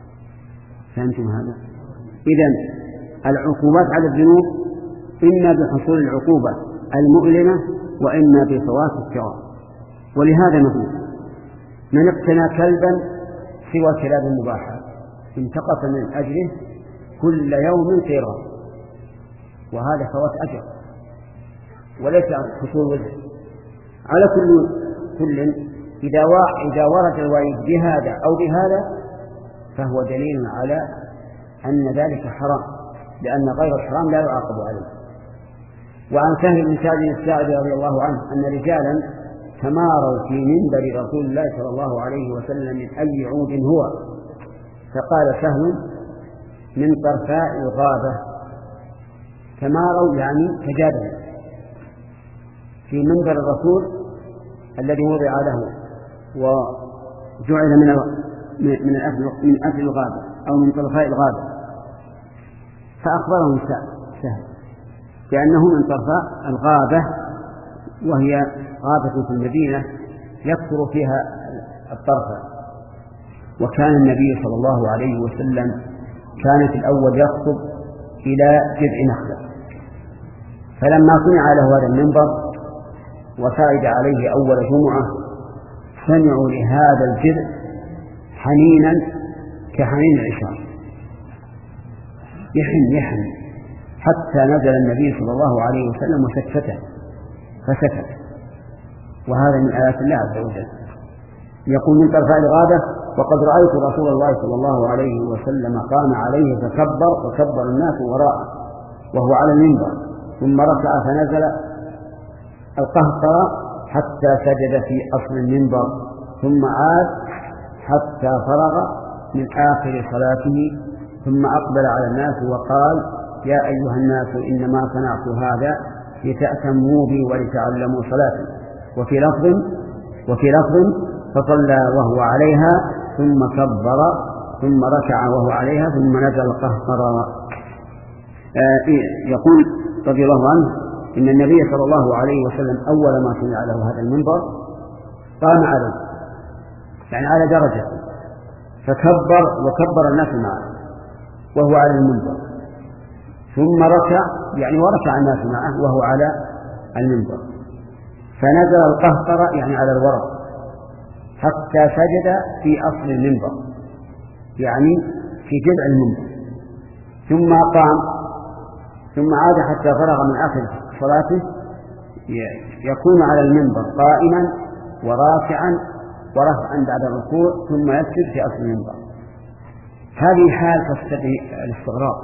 فهمتم هذا؟ إذن العقوبات على الذنوب إما بحصول العقوبة المؤلمة وإما بفوات الثواب. ولهذا نقول من اقتنى كلبا سوى كلاب المباحات انتقص من أجله كل يوم قيراط، وهذا فوات أجر وليس حصول وزر. على كل كل إذا إذا ورد الوعيد بهذا أو بهذا فهو دليل على أن ذلك حرام، لأن غير الحرام لا يعاقب عليه. وعن سهل بن سعد الساعدي رضي الله عنه أن رجالا تماروا في منبر رسول الله صلى الله عليه وسلم من أي عود هو، فقال سهل من طرفاء الغابة. تماروا يعني تجادلوا في منبر الرسول الذي وضع له وجعل من من من أجل الغابة أو من طرفاء الغابة، فأخبرهم سهل لأنه من طرفاء الغابة، وهي غابة في المدينة يكثر فيها الطرفة. وكان النبي صلى الله عليه وسلم كان في الأول يخطب إلى جذع نخلة، فلما صنع له هذا المنبر وصعد عليه أول جمعة سمعوا لهذا الجذع حنينا كحنين العشار، يحن يحن حتى نزل النبي صلى الله عليه وسلم وسكته فسكت. وهذا من آيات الله عز وجل. يقول من طرفاء الغابة وقد رأيت رسول الله صلى الله عليه وسلم قام عليه فكبر وكبر الناس وراءه وهو على المنبر، ثم ركع فنزل القهقرى حتى سجد في أصل المنبر، ثم عاد حتى فرغ من آخر صلاته ثم أقبل على الناس وقال: يا أيها الناس إنما صنعت هذا لتأتموا بي ولتعلموا صلاتي. وفي لفظ وفي لفظ فصلى وهو عليها ثم كبر ثم ركع وهو عليها ثم نزل قهقرا. آه يقول رضي الله عنه إن النبي صلى الله عليه وسلم أول ما سمع له هذا المنبر قام عليه، يعني على درجة، فكبر وكبر الناس معه وهو على المنبر، ثم ركع يعني وركع الناس معه وهو على المنبر، فنزل القهقرة يعني على الورق حتى سجد في أصل المنبر، يعني في جذع المنبر، ثم قام ثم عاد حتى فرغ من آخر صلاته يكون على المنبر قائما وراكعا ورفعا بعد الركوع ثم يسجد في أصل المنبر. هذه حال تستدعي الاستغراب،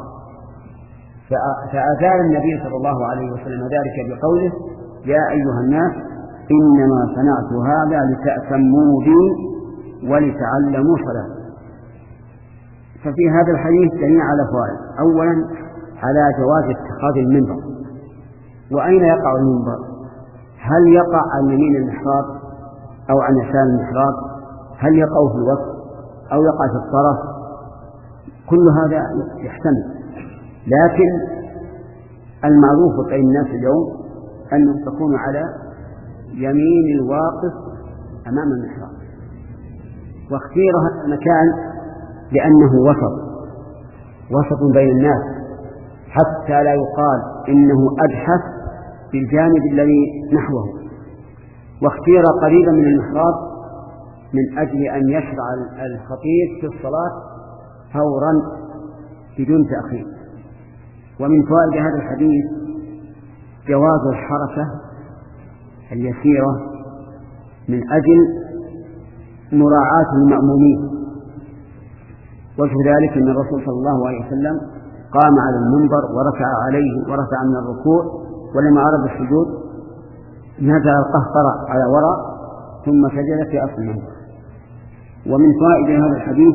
فأزال النبي صلى الله عليه وسلم ذلك بقوله: يا أيها الناس إنما صنعت هذا لتأتموا بي ولتعلموا صلاتي. ففي هذا الحديث دليل على فوائد. أولا على جواز اتخاذ المنبر. وأين يقع المنبر؟ هل يقع عن يمين المحراب أو عن يسار المحراب؟ هل يقع في الوسط أو يقع في الطرف؟ كل هذا يحتمل، لكن المعروف بين الناس اليوم أنه تكون على يمين الواقف أمام المحراب. واختير هذا المكان لأنه وسط وسط بين الناس حتى لا يقال إنه أجحف بالجانب الذي نحوه، واختير قريبا من المحراب من أجل أن يشرع الخطيب في الصلاة فورا بدون تأخير. ومن فوائد هذا الحديث جواز الحركة اليسيرة من أجل مراعاة المأمومين. وجه ذلك أن الرسول صلى الله عليه وسلم قام على المنبر وركع عليه ورفع من الركوع، ولما أراد السجود نزل القهقرة على وراء ثم سجد في أصل المنبر. ومن فوائد هذا الحديث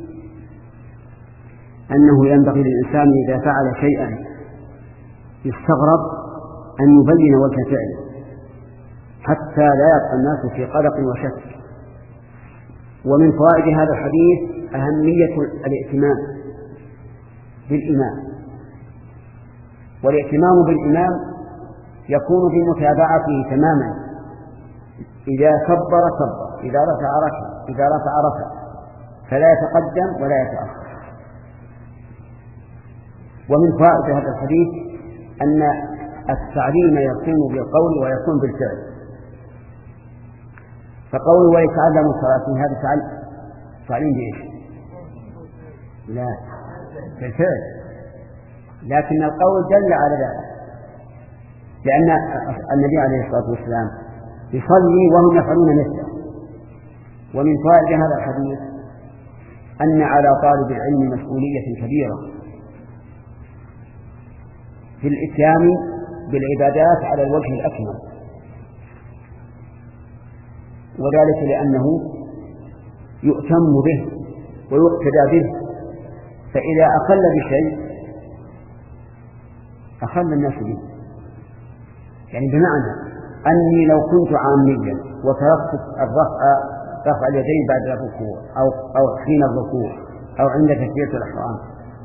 أنه ينبغي للإنسان إذا فعل شيئا يستغرب أن يبين وجه فعله حتى لا يبقى الناس في قلق وشك. ومن فوائد هذا الحديث أهمية الائتمام بالإمام، والائتمام بالإمام يكون بمتابعته تماما. إذا كبر كبر، إذا رفع رفع، إذا رفع رفع، فلا يتقدم ولا يتأخر. ومن فوائد هذا الحديث أن التعليم يكون بالقول ويكون بالفعل. فقول ويتعلم الصلاة هذا تعليم بإيش؟ لا، بالفعل، لكن القول دل على ذلك، لأن النبي عليه الصلاة والسلام يصلي وهم يفعلون مثله. ومن فوائد هذا الحديث أن على طالب العلم مسؤولية كبيرة في الإتيان بالعبادات على الوجه الأكمل، وذلك لأنه يؤتم به ويقتدى به، فإذا أخل بشيء أخل الناس به. يعني بمعنى أني لو كنت عاميا وتركت الرفع رفع اليدين بعد الركوع أو أو حين الركوع أو عند تكبيرة الإحرام،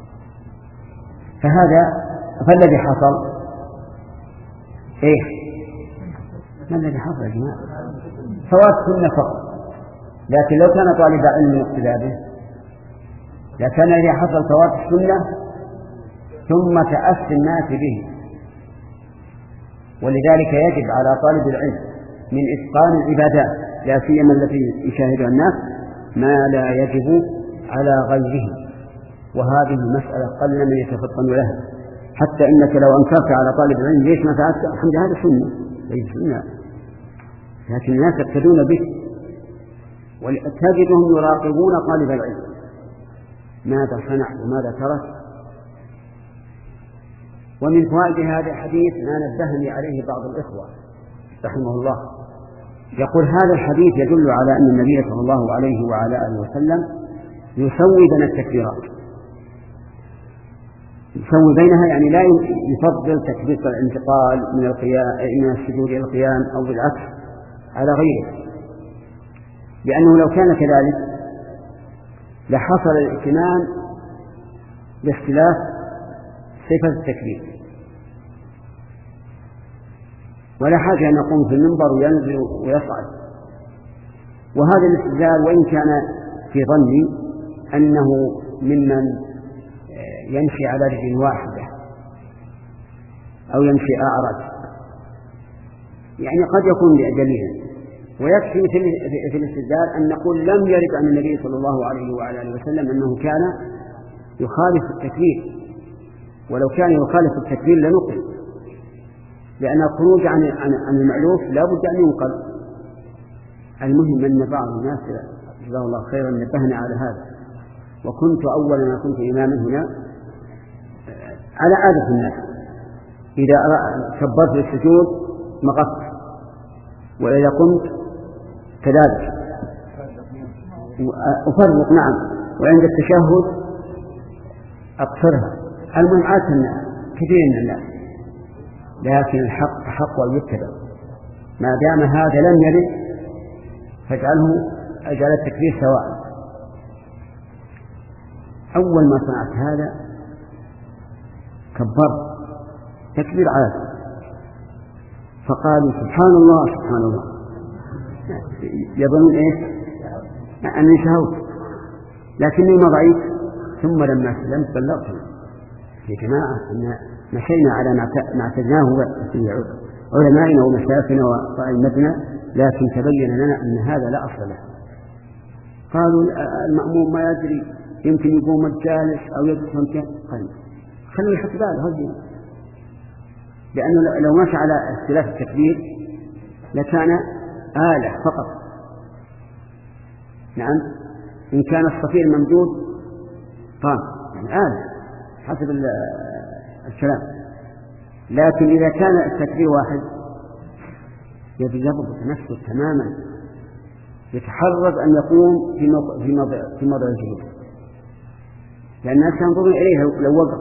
فهذا فالذي حصل إيه؟ ما الذي حصل يا جماعة؟ فوات سنة فقط. لكن لو كان طالب علم اقتدى به لكان إذا حصل فوات السنة ثم تأسي الناس به. ولذلك يجب على طالب العلم من إتقان العبادات لا سيما التي يشاهدها الناس ما لا يجب على غيره، وهذه مسألة قل من يتفطن لها، حتى إنك لو أنكرت على طالب العلم ليش ما فعلت، الحمد لله هذا سنة ليس سنة، لكن الناس يقتدون به وتجدهم يراقبون طالب العلم ماذا صنع وماذا ترك. ومن فوائد هذا الحديث ما نبهني عليه بعض الإخوة رحمه الله، يقول هذا الحديث يدل على أن النبي صلى الله عليه وعلى آله وسلم يسوي بين التكبيرات، يسوي بينها يعني لا يفضل تكبيرة الانتقال من القيام من السجود إلى القيام أو بالعكس على غيره، لأنه لو كان كذلك لحصل الائتمان باختلاف صفة التكبير، ولا حاجة أن يقوم في المنبر وينزل ويصعد. وهذا الاستدلال وإن كان في ظني أنه ممن يمشي على رجل واحدة أو يمشي أعرج، يعني قد يكون دليلا، ويكفي في الاستدلال أن نقول لم يرد عن النبي صلى الله عليه وعلى آله وسلم أنه كان يخالف التكبير، ولو كان يخالف التكبير لنقل، لأن الخروج عن عن المألوف لا بد أن ينقل. المهم أن بعض الناس جزاه الله خيرا نبهنا على هذا، وكنت أول ما كنت إماما هنا على عادة الناس إذا كبرت للسجود مغطت، وإذا قمت كذلك أفرق، نعم، وعند التشهد أقصرها. المهم عادة الناس كثير من الناس، لكن الحق حق ويتبع، ما دام هذا لم يرد فاجعله اجعل التكبير سواء. أول ما صنعت هذا كبرت تكبير عادي، فقالوا سبحان الله سبحان الله، يظنون ايش؟ أني شهوت، لكني مضيت. ثم لما سلمت بلغتهم يا جماعة أن مشينا على ما اعتدناه في علمائنا ومشايخنا وأئمتنا، لكن تبين لنا أن هذا لا أصل له. قالوا المأموم ما يدري، يمكن يقوم الجالس أو يجلس مكان، قال خلوا يحط باله هذه، لأنه لو مشى على اختلاف التكبير لكان آلة فقط. نعم، إن كان الصفير ممدود قام، يعني آلة حسب الكلام، لكن إذا كان التكبير واحد يجب يضبط نفسه تماما، يتحرز أن يقوم في موضع في موضع في موضع الجلوس، لأن الناس ينظرون إليه لو وقف.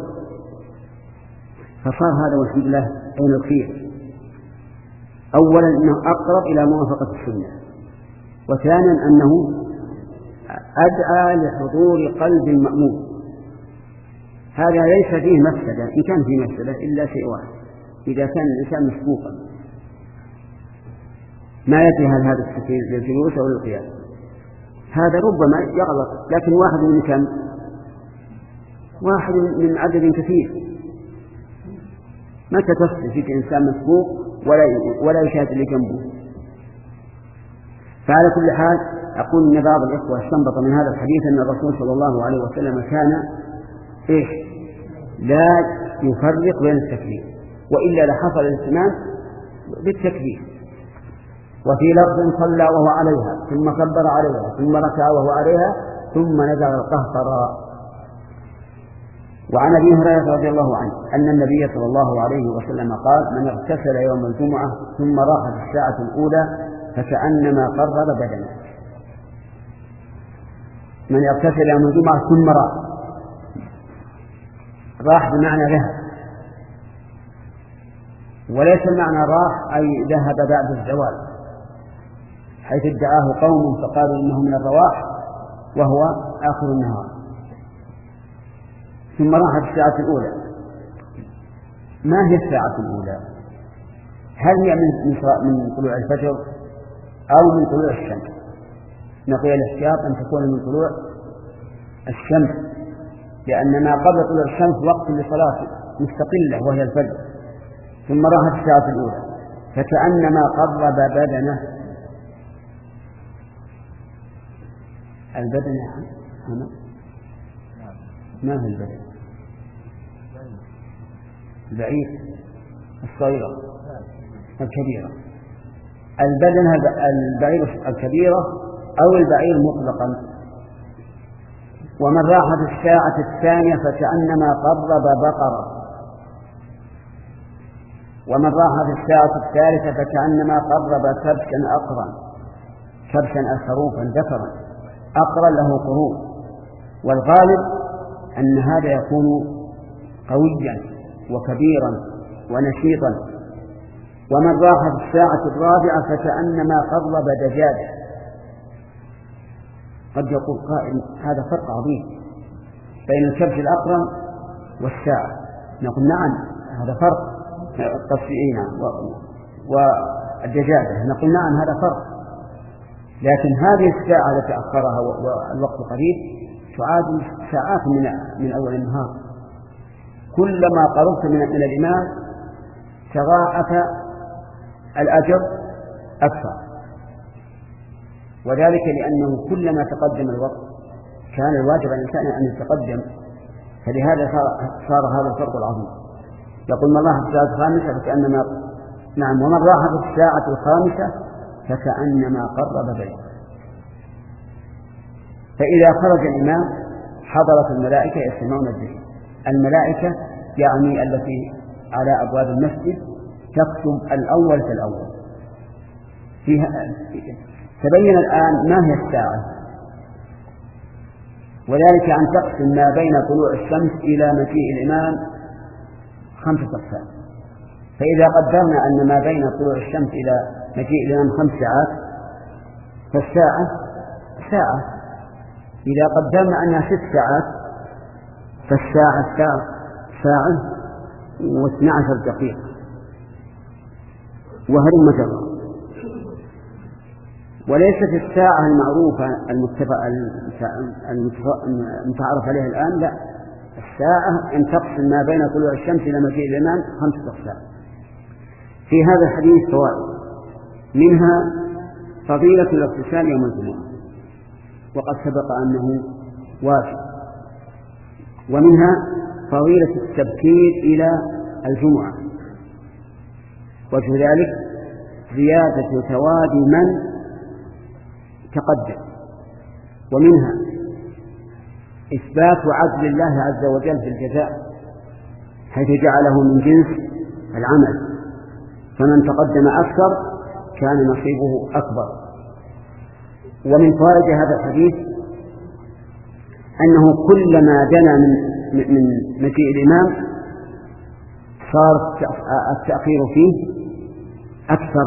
فصار هذا والحمد لله عين الخير. أولا أنه أقرب إلى موافقة السنة، وثانيا أنه أدعى لحضور قلب المأموم. هذا ليس فيه مفسدة، إن كان فيه مفسدة إلا شيء واحد، إذا كان الإنسان مسبوقا ما يدري هل هذا التكبير للجلوس أو للقيام، هذا ربما يغلط، لكن واحد من كم؟ واحد من عدد كثير. متى تصل فيك إنسان مسبوق ولا ولا يشاهد اللي جنبه؟ فعلى كل حال أقول إن بعض الإخوة استنبط من هذا الحديث أن الرسول صلى الله عليه وسلم كان إيش؟ لا يفرق بين التكبير، وإلا لحصل الاهتمام بالتكبير. وفي لفظ صلى وهو عليها، ثم كبر عليها، ثم ركع وهو عليها، ثم نزل القهقرى. وعن أبي هريرة رضي الله عنه أن النبي صلى الله عليه وسلم قال: من اغتسل يوم الجمعة ثم راح في الساعة الأولى فكأنما قرب بدنه. من اغتسل يوم الجمعة ثم راح، راح بمعنى ذهب، وليس المعنى راح أي ذهب بعد الزوال، حيث ادعاه قوم فقالوا إنه من الرواح وهو آخر النهار. ثم راح في الساعة الأولى. ما هي الساعة الأولى؟ هل هي من طلوع الفجر أو من طلوع الشمس؟ نقول الاحتياط أن تكون من طلوع الشمس، لأن ما قبل طلوع الشمس وقت لصلاة مستقلة وهي الفجر. ثم راح في الساعة الأولى فكأنما قرب بدنه. البدن هنا ما هو البدن؟ البعير الصغيرة الكبيرة. البدن البعير الكبيرة أو البعير مطلقا. ومن راح في الساعة الثانية فكأنما قرب بقرة. ومن راح في الساعة الثالثة فكأنما قرب كبشا أقرا، كبشا خروفا ذكرا أقرا له قرون. والغالب أن هذا يكون قويا وكبيرا ونشيطا. ومن راح في الساعة الرابعة فكأنما قرب دجاجة. قد يقول قائل هذا فرق عظيم بين الكبش الأقرن والساعة. نقول نعم هذا فرق التصفيين والدجاجة، نقول نعم هذا فرق، لكن هذه الساعة التي أخرها والوقت قريب تعادل ساعات من من أول النهار. كلما قربت من من الإمام تضاعف الأجر أكثر، وذلك لأنه كلما تقدم الوقت كان الواجب على الإنسان أن يتقدم، فلهذا صار هذا الفرق العظيم. يقول من راح في الساعة الخامسة فكأنما نعم ومن راح في الساعة الخامسة فكأنما قرب بيتا. فإذا خرج الإمام حضرت الملائكة يسمعون الذكر. الملائكة يعني التي على أبواب المسجد تكتب الأول فالأول. فيها تبين الآن ما هي الساعة، وذلك أن تقسم ما بين طلوع الشمس إلى مجيء الإمام خمسة أقسام. فإذا قدرنا أن ما بين طلوع الشمس إلى مجيء الإمام خمس ساعات فالساعة ساعة. إذا قدرنا أنها ست ساعات فالساعة ساعة ساعة واثنى عشر دقيقة وهل مجرى. وليست الساعة المعروفة المتعارف عليها الآن، لا، الساعة أن تقسم ما بين طلوع الشمس إلى مجيء الإمام خمسة أقسام. في هذا الحديث فوائد، منها فضيلة الاغتسال يوم الجمعة وقد سبق أنه واجب، ومنها فضيلة التبكير إلى الجمعة، وجه ذلك زيادة ثواب من تقدم، ومنها إثبات عدل الله عز وجل في الجزاء حيث جعله من جنس العمل، فمن تقدم أكثر كان نصيبه أكبر. ومن فوائد هذا الحديث أنه كلما دنا من من مجيء الإمام صار التأخير فيه أكثر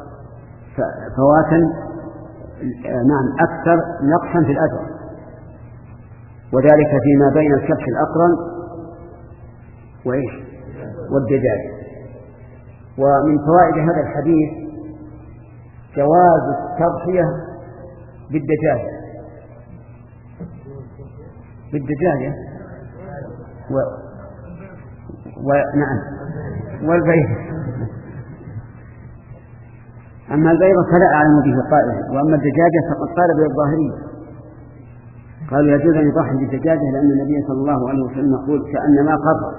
فواتا، نعم أكثر نقصا في الأجر، وذلك فيما بين الكبش الأقرن وإيش والدجاج. ومن فوائد هذا الحديث جواز التضحية بالدجاجة بالدجاجة و... ونعم والبيض. أما البيض فلا أعلم به قائلا، وأما الدجاجة فقد قال به الظاهرية، قالوا يجوز أن يضحي بالدجاجة لأن النبي صلى الله عليه وسلم يقول كأنما قرب،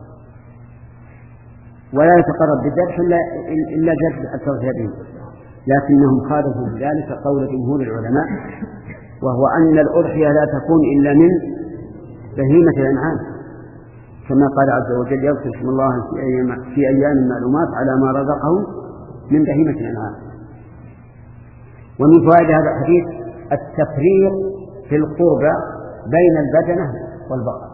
ولا يتقرب بالذبح إلا جد التضحية به، لكنهم خالفوا بذلك قول جمهور العلماء، وهو أن الأضحية لا تكون إلا من بهيمة الأنعام، كما قال عز وجل يذكر اسم الله في أيام, في أيام معلومات على ما رزقهم من بهيمة الأنعام. ومن فوائد هذا الحديث التفريق في القربى بين البدنة والبقر،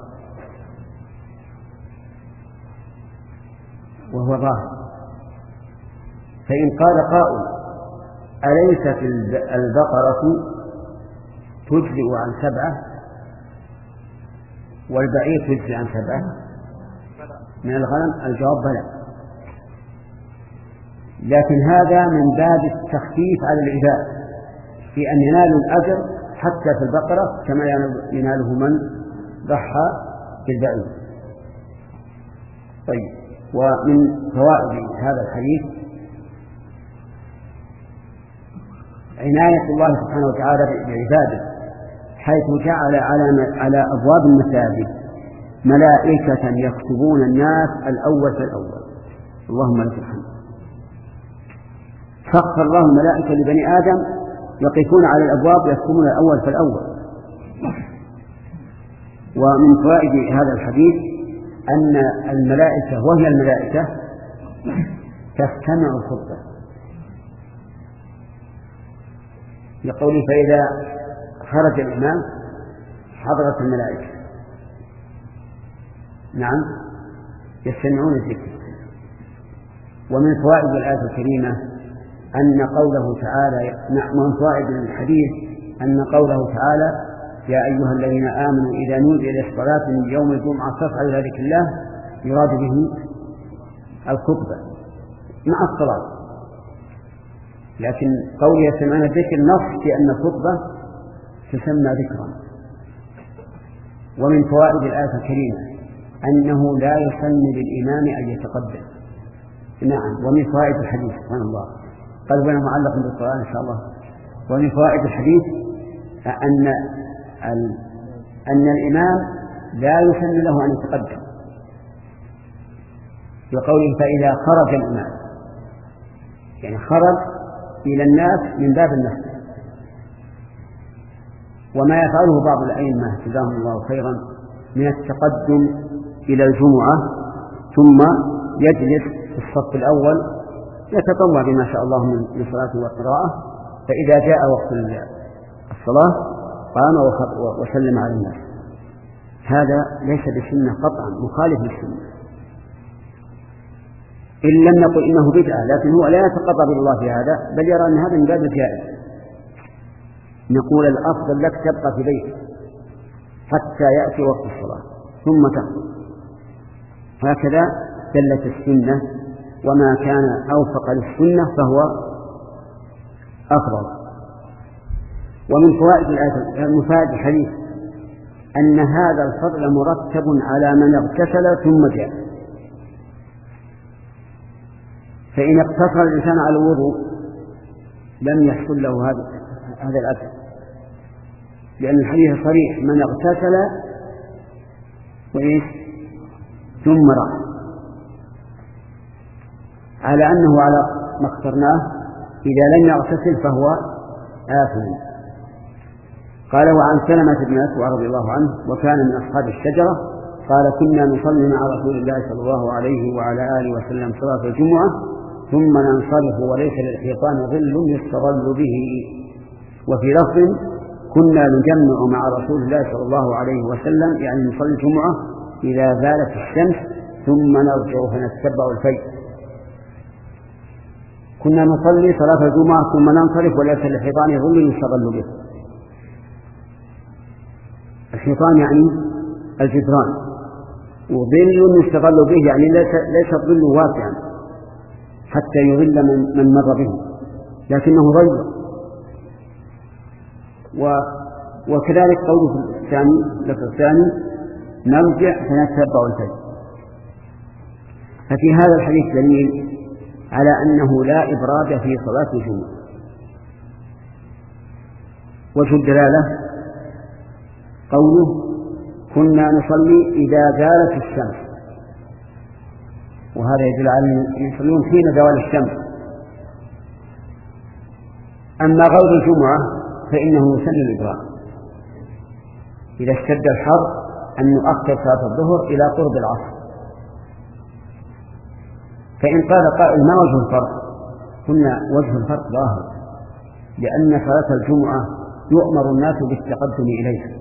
وهو ظاهر. فإن قال قائل أليست البقرة تجزئ عن سبعة والبعير تجزئ عن سبعة من الغنم؟ الجواب بلى، لكن هذا من باب التخفيف على العباد في أن ينالوا الأجر حتى في البقرة كما يناله من ضحى بالبعير. طيب، ومن فوائد هذا الحديث عناية الله سبحانه وتعالى بعباده، حيث جعل على على أبواب المساجد ملائكة يكتبون الناس الأول فالأول. اللهم لك الحمد. سخر الله الملائكة لبني آدم يقفون على الأبواب يكتبون الأول فالأول. ومن فوائد هذا الحديث أن الملائكة وهي الملائكة تستمع الخطبة، لقوله فإذا خرج الإمام حضرة الملائكة. نعم يستمعون الذكر. ومن فوائد الآية الكريمة أن قوله تعالى ومن فوائد الحديث أن قوله تعالى يا أيها الذين آمنوا إذا نودي للصلاة من يوم الجمعة فاسعوا إلى ذكر الله يراد به الخطبة مع الصلاة، لكن قول يستمعون الذكر نص في أن الخطبة تسمى ذكرا. ومن فوائد الآية الكريمة أنه لا يسن للإمام أن يتقدم. نعم. ومن فوائد الحديث سبحان الله قال وانا معلق بالقرآن إن شاء الله. ومن فوائد الحديث أن أن الإمام لا يسن له أن يتقدم بقوله فإذا خرج الإمام، يعني خرج إلى الناس من باب النفس. وما يفعله بعض الأئمة جزاهم الله خيرا من التقدم إلى الجمعة ثم يجلس في الصف الأول يتطوع بما شاء الله من صلاة وقراءة، فإذا جاء وقت الصلاة قام وسلم على الناس. هذا ليس بسنة قطعا، مخالف للسنة، إن لم نقل إنه بدعة، لكن هو لا يتقرب إلى الله في هذا، بل يرى أن هذا من باب الجائز. نقول الأفضل لك تبقى في بيتك حتى يأتي وقت الصلاة ثم تخرج. هكذا دلت السنة، وما كان أوفق للسنة فهو أفضل. ومن فوائد المفاد الحديث أن هذا الفضل مرتب على من اغتسل ثم جاء. فإن اقتصر الإنسان على الوضوء لم يحصل له هذا هذا الأثر، لأن الحديث صريح من اغتسل وإيش ثم راح، على أنه على ما اخترناه إذا لم يغتسل فهو آثم. قال وعن سلمة بن أكوع رضي الله عنه وكان من أصحاب الشجرة قال كنا نصلي مع رسول الله صلى الله عليه وعلى آله وسلم صلاة الجمعة ثم ننصرف وليس للحيطان ظل يستظل به. وفي لفظ كنا نجمع مع رسول الله صلى الله عليه وسلم يعني نصلي الجمعة إذا زالت الشمس ثم نرجع فنتبع الفيء. كنا نصلي صلاة الجمعة ثم ننصرف وليس للحيطان ظل يستظل به. الحيطان يعني الجدران، وظل يستظل به يعني ليس الظل واسعا حتى يظل من, من مر به، لكنه ضيق. وكذلك قوله الثاني لفظ الثاني نرجع فنتبع الفيء. ففي هذا الحديث دليل على أنه لا إبراد في صلاة الجمعة. وجه الدلالة قوله كنا نصلي إذا زالت الشمس، وهذا يدل على أن يصلون حين زوال الشمس. أما غير الجمعة فإنه يسن الإبراد إذا اشتد الحر أن يؤخر صلاة الظهر إلى قرب العصر. فإن قال قائل ما وجه الفرق؟ قلنا وجه الفرق ظاهر، لأن صلاة الجمعة يؤمر الناس بالتقدم إليها،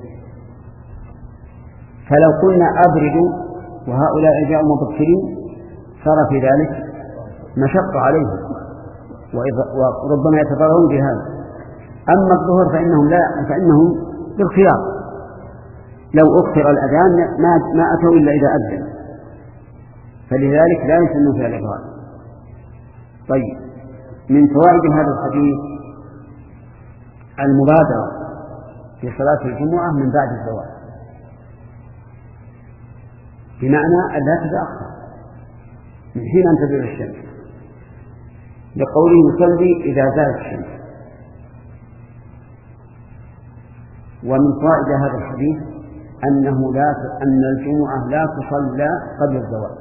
فلو قلنا أبردوا وهؤلاء جاءوا مبكرين صار في ذلك مشقة عليهم وربما يتضررون بهذا. أما الظهر فإنهم لا فإنهم بالخيار، لو أخر الأذان ما ما أتوا إلا إذا أذن، فلذلك لا يسن فيها الإبراد. طيب، من فوائد هذا الحديث المبادرة في صلاة الجمعة من بعد الزوال، بمعنى أن لا تتأخر من حين أن تزول الشمس، لقوله يصلي إذا زالت الشمس. ومن فوائد هذا الحديث أنه لا أن الجمعة لا تصلى قبل الزوال،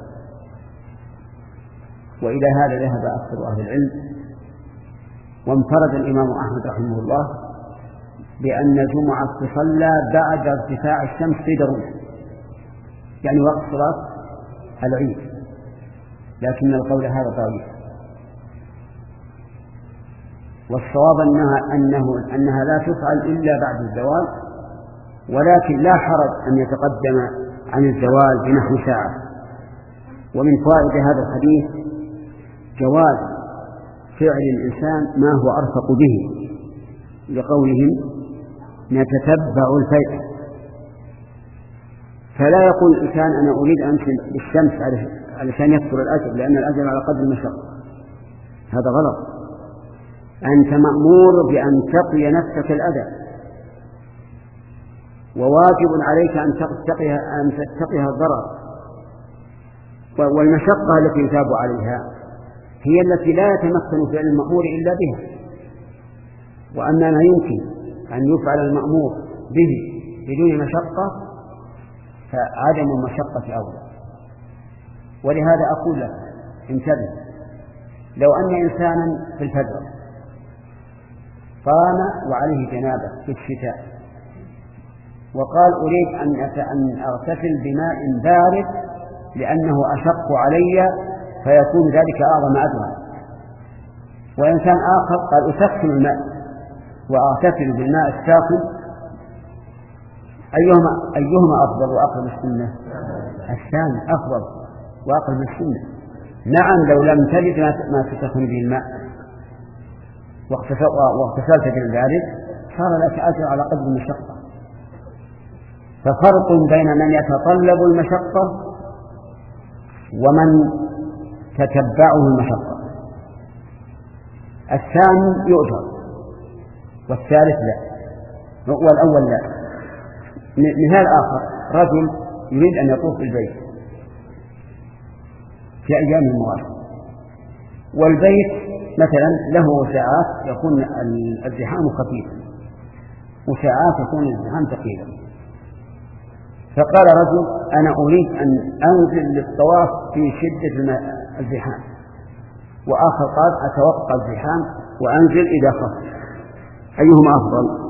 وإلى هذا ذهب أكثر أهل العلم. وانفرد الإمام أحمد رحمه الله بأن الجمعة تصلى بعد ارتفاع الشمس في ضرورة، يعني وقت صلاة العيد، لكن القول هذا ضعيف. والصواب أنها, أنه أنها لا تفعل إلا بعد الزوال، ولكن لا حرج أن يتقدم عن الزوال بنحو ساعة. ومن فوائد هذا الحديث جواز فعل الإنسان ما هو أرفق به، لقولهم نتتبع الفيء، فلا يقول الإنسان أنا أريد أن أمشي بالشمس علشان يكثر الأجر لأن الأجر على قدر المشقة، هذا غلط. أنت مأمور بأن تقي نفسك الأذى، وواجب عليك أن تتقيها أن تتقيها الضرر، والمشقة التي يثاب عليها هي التي لا يتمكن فعل المأمور إلا بها، وأما ما يمكن أن يفعل المأمور به بدون مشقة فعدم المشقة أولى. ولهذا أقول لك انتبه، لو أن إنسانا في الفجر قام وعليه جنابة في الشتاء وقال أريد أن أغتسل بماء بارد لأنه أشق علي فيكون ذلك أعظم أجرا، وإنسان آخر قال أسخن الماء وأغتسل بالماء الساخن، أيهما, أيهما أفضل وأقرب السنة؟ الثاني أفضل وأقرب السنة. نعم لو لم تجد ما تسخن به الماء واغتسلت بالبارد صار لك أجر على قدر المشقة. ففرق بين من يتطلب المشقة ومن تتبعه المشقة، الثاني يؤجر والثالث لا، والأول لا. مثال آخر، رجل يريد أن يطوف بالبيت في أيام المواسم، والبيت مثلا له ساعات يكون الزحام خفيفا وساعات يكون الزحام ثقيلا، فقال رجل أنا أريد أن أنزل للطواف في شدة الزحام، وآخر قال أتوقع الزحام وأنزل إذا خف، أيهما أفضل؟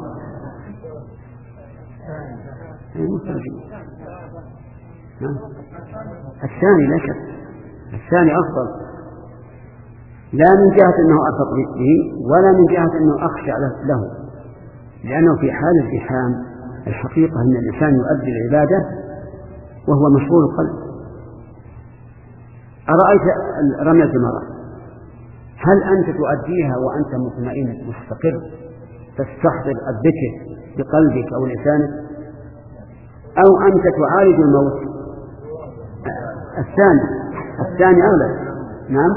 الثاني لا شك، الثاني أفضل، لا من جهة أنه أرفق به ولا من جهة أنه أخشى له، لأنه في حال الزحام الحقيقة أن الإنسان يؤدي العبادة وهو مشغول القلب. أرأيت رمية الجمرة، هل أنت تؤديها وأنت مطمئن مستقر تستحضر الذكر بقلبك أو لسانك، أو أنت تعالج الموت؟ الثاني الثاني أولى. نعم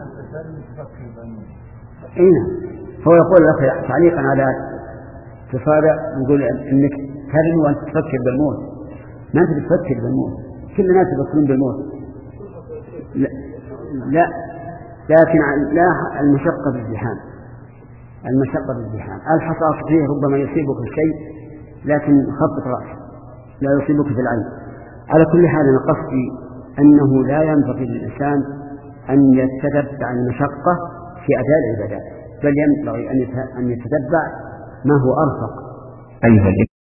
إيه. فهو يقول لك تعليقا على كفارة يقول إنك ترمي وأنت تفكر بالموت، ما أنت تفكر بالموت، كل الناس يفكرون بالموت. لا, لا لكن لا المشقة بالزحام، المشقة بالزحام الحصى صحيح ربما يصيبك الشيء لكن خفض رأسك لا يصيبك في العين. على كل حال أنا قصدي أنه لا ينبغي للإنسان أن يتتبع المشقة في أداء العبادات، بل ينبغي أن يتتبع ما هو أرفق. أيها